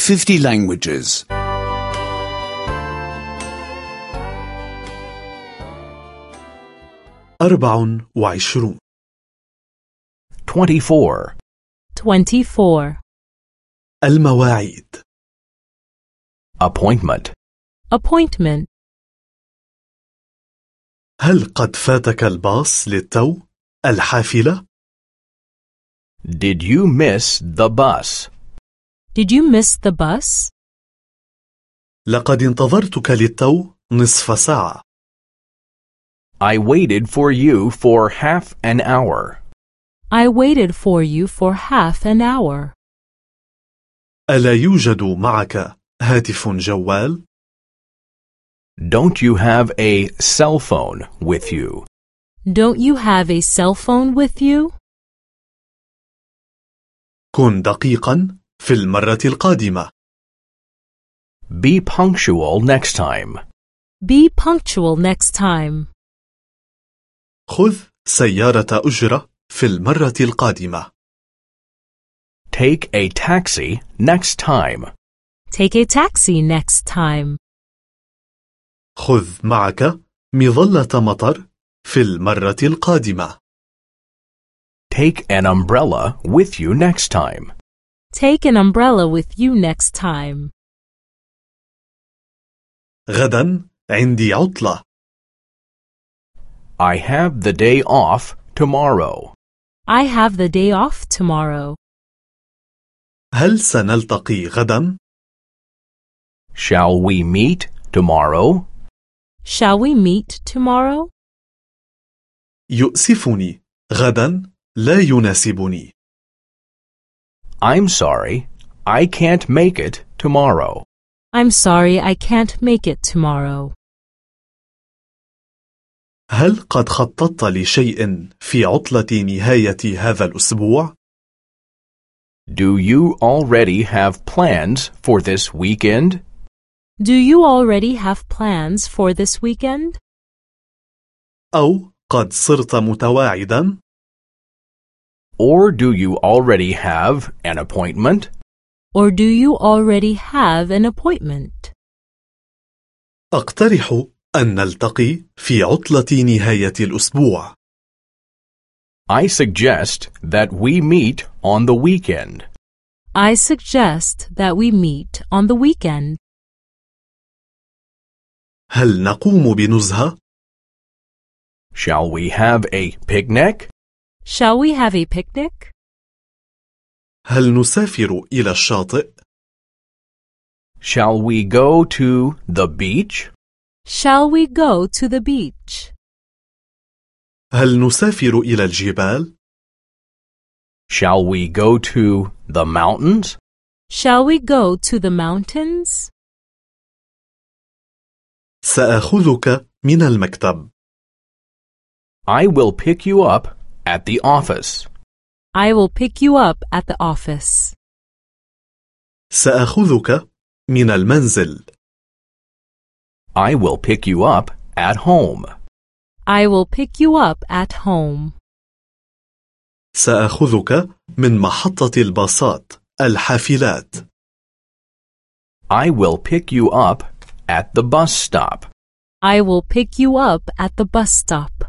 50 languages. 24 24. 24. المواعيد Appointment. Appointment. هل قد فاتك الباص للتو؟ الحافلة؟ Did you miss the bus? Did you miss the bus? لقد انتظرتك للتو نصف ساعة. I waited for you for half an hour. I waited for you for half an hour. ألا يوجد معك هاتف جوال؟ Don't you have a cell phone with you? Don't you have a cell phone with you? كن دقيقا في المرة القادمة. Be punctual next time. Be punctual next time. خذ سيارة أجرة في المرة القادمة. Take a taxi next time. Take a taxi next time. خذ معك مظلة مطر في المرة القادمة. Take an umbrella with you next time. Take an umbrella with you next time. غدا عندي عطلة. I have the day off tomorrow. I have the day off tomorrow. هل سنلتقي غدا؟ Shall we meet tomorrow? Shall we meet tomorrow? يؤسفني، غدا لا يناسبني. I'm sorry, I can't make it tomorrow. I'm sorry, I can't make it tomorrow. هل قد خططت لشيء في عطلة نهاية هذا الأسبوع؟ Do you already have plans for this weekend? Do you already have plans for this weekend? أو قد صرت متواعدا؟ Or do you already have an appointment? Or do you already have an appointment? أقترح أن نلتقي في عطلة نهاية الأسبوع. I suggest that we meet on the weekend. I suggest that we meet on the weekend. هل نقوم بنزهة؟ Shall we have a picnic? Shall we have a picnic? هل نسافر إلى الشاطئ؟ Shall we go to the beach? Shall we go to the beach? هل نسافر إلى الجبال؟ Shall we go to the mountains? Shall we go to the mountains? سأخذك من المكتب. I will pick you up at the office. I will pick you up at the office. سأخذك من المنزل. I will pick you up at home. I will pick you up at home. سأخذك من محطة الباصات الحافلات. I will pick you up at the bus stop. I will pick you up at the bus stop.